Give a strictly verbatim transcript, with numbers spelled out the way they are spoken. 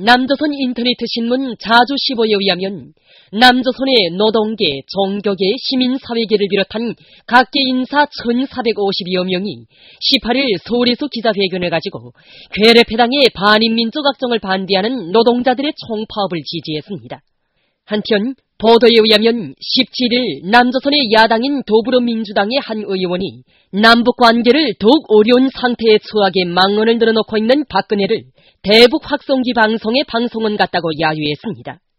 남조선 인터넷 신문 자주시보에 의하면 남조선의 노동계, 종교계, 시민사회계를 비롯한 각계 인사 천사백오십여 명이 십팔일 서울에서 기자회견을 가지고 괴뢰패당의 반인민족 악정을 반대하는 노동자들의 총파업을 지지했습니다. 한편 보도에 의하면 십칠일 남조선의 야당인 더불어민주당의 한 의원이 남북관계를 더욱 어려운 상태에 처하게 망언을 늘어놓고 있는 박근혜를 대북 확성기 방송에 방송은 갔다고 야유했습니다.